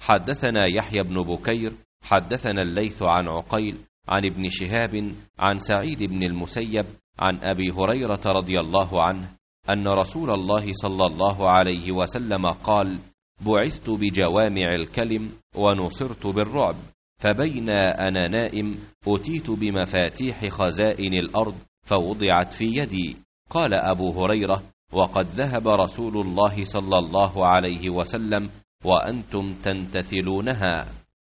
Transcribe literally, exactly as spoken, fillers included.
حدثنا يحيى بن بكير حدثنا الليث عن عقيل عن ابن شهاب عن سعيد بن المسيب عن أبي هريرة رضي الله عنه أن رسول الله صلى الله عليه وسلم قال: بعثت بجوامع الكلم ونصرت بالرعب، فبين أنا نائم أتيت بمفاتيح خزائن الأرض فوضعت في يدي. قال أبو هريرة: وقد ذهب رسول الله صلى الله عليه وسلم وأنتم تنتثلونها.